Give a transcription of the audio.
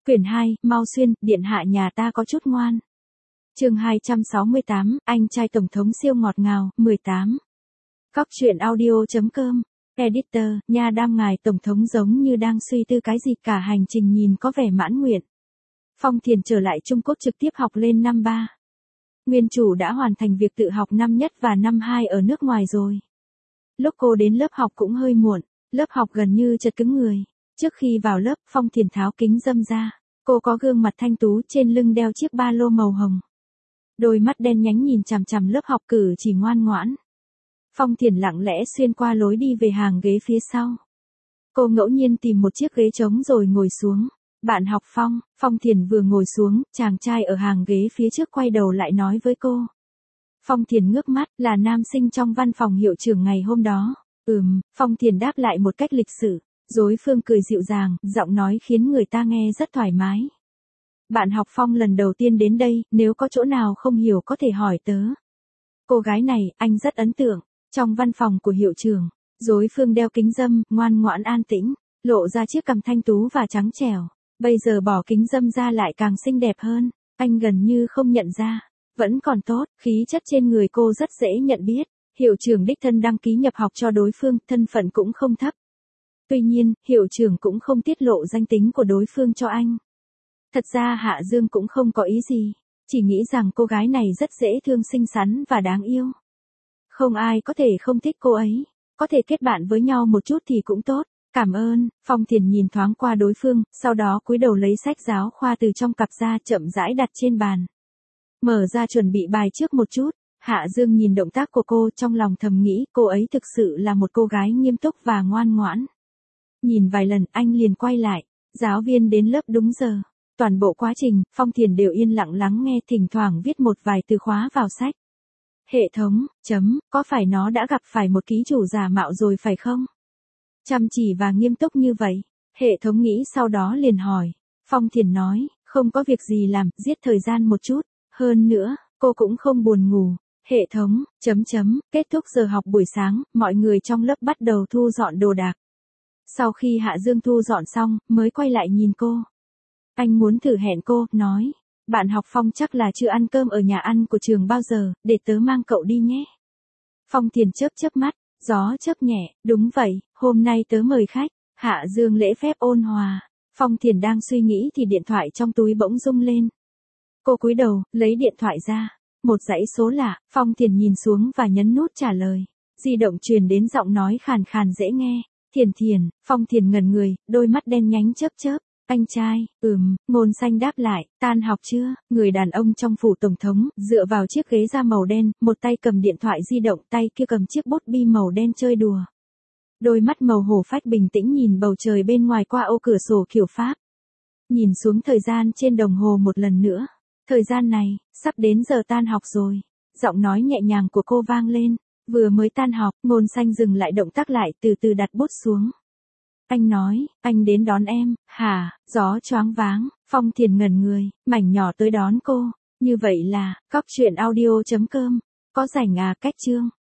Quyển 2, Mau Xuyên, điện hạ nhà ta có chút ngoan. Chương 268, anh trai tổng thống siêu ngọt ngào, 18. Cóc truyện audio.com. Editor, nha đam ngài tổng thống giống như đang suy tư cái gì cả hành trình nhìn có vẻ mãn nguyện. Phong Thiền trở lại Trung Quốc trực tiếp học lên năm 3. Nguyên chủ đã hoàn thành việc tự học năm nhất và năm 2 ở nước ngoài rồi. Lúc cô đến lớp học cũng hơi muộn, lớp học gần như chật cứng người. Trước khi vào lớp, Phong Thiền tháo kính râm ra. Cô có gương mặt thanh tú, trên lưng đeo chiếc ba lô màu hồng. Đôi mắt đen nhánh nhìn chằm chằm lớp học, cử chỉ ngoan ngoãn. Phong Thiền lặng lẽ xuyên qua lối đi về hàng ghế phía sau. Cô ngẫu nhiên tìm một chiếc ghế trống rồi ngồi xuống. Bạn học Phong. Phong Thiền vừa ngồi xuống, chàng trai ở hàng ghế phía trước quay đầu lại nói với cô. Phong Thiền ngước mắt, là nam sinh trong văn phòng hiệu trưởng ngày hôm đó. Phong Thiền đáp lại một cách lịch sự. Đối phương cười dịu dàng, giọng nói khiến người ta nghe rất thoải mái. Bạn học Phong lần đầu tiên đến đây, nếu có chỗ nào không hiểu có thể hỏi tớ. Cô gái này, anh rất ấn tượng. Trong văn phòng của hiệu trưởng, đối phương đeo kính râm, ngoan ngoãn an tĩnh, lộ ra chiếc cằm thanh tú và trắng trẻo. Bây giờ bỏ kính râm ra lại càng xinh đẹp hơn. Anh gần như không nhận ra. Vẫn còn tốt, khí chất trên người cô rất dễ nhận biết. Hiệu trưởng đích thân đăng ký nhập học cho đối phương, thân phận cũng không thấp. Tuy nhiên, hiệu trưởng cũng không tiết lộ danh tính của đối phương cho anh. Thật ra Hạ Dương cũng không có ý gì, chỉ nghĩ rằng cô gái này rất dễ thương, xinh xắn và đáng yêu. Không ai có thể không thích cô ấy, có thể kết bạn với nhau một chút thì cũng tốt. Cảm ơn. Phong Thiền nhìn thoáng qua đối phương, sau đó cúi đầu lấy sách giáo khoa từ trong cặp ra, chậm rãi đặt trên bàn. Mở ra chuẩn bị bài trước một chút. Hạ Dương nhìn động tác của cô, trong lòng thầm nghĩ cô ấy thực sự là một cô gái nghiêm túc và ngoan ngoãn. Nhìn vài lần anh liền quay lại. Giáo viên đến lớp đúng giờ. Toàn bộ quá trình, Phong Thiền đều yên lặng lắng nghe, thỉnh thoảng viết một vài từ khóa vào sách. Hệ thống, có phải nó đã gặp phải một ký chủ giả mạo rồi phải không? Chăm chỉ và nghiêm túc như vậy. Hệ thống nghĩ sau đó liền hỏi. Phong Thiền nói, không có việc gì làm, giết thời gian một chút. Hơn nữa, cô cũng không buồn ngủ. Hệ thống, kết thúc giờ học buổi sáng, mọi người trong lớp bắt đầu thu dọn đồ đạc. Sau khi Hạ Dương thu dọn xong, mới quay lại nhìn cô. Anh muốn thử hẹn cô, nói. Bạn học Phong chắc là chưa ăn cơm ở nhà ăn của trường bao giờ, để tớ mang cậu đi nhé. Phong Thiền chớp mắt, gió chớp nhẹ, đúng vậy, hôm nay tớ mời khách. Hạ Dương lễ phép ôn hòa. Phong Thiền đang suy nghĩ thì điện thoại trong túi bỗng rung lên. Cô cúi đầu, lấy điện thoại ra. Một dãy số lạ, Phong Thiền nhìn xuống và nhấn nút trả lời. Di động truyền đến giọng nói khàn khàn dễ nghe. Thiền. Phong Thiền ngẩn người, đôi mắt đen nhánh chớp. Anh trai, Ngôn Xanh đáp lại, tan học chưa? Người đàn ông trong phủ tổng thống, dựa vào chiếc ghế da màu đen, một tay cầm điện thoại di động, tay kia cầm chiếc bút bi màu đen chơi đùa. Đôi mắt màu hổ phách bình tĩnh nhìn bầu trời bên ngoài qua ô cửa sổ kiểu Pháp. Nhìn xuống thời gian trên đồng hồ một lần nữa. Thời gian này, sắp đến giờ tan học rồi. Giọng nói nhẹ nhàng của cô vang lên. Vừa mới tan học, Ngôn Xanh dừng lại động tác lại, từ từ đặt bút xuống. Anh nói, anh đến đón em. Hả? Gió choáng váng. Phong Thiền ngẩn người, mảnh nhỏ tới đón cô. Như vậy là, cóc truyện audio.com. Có rảnh à? Cách chương.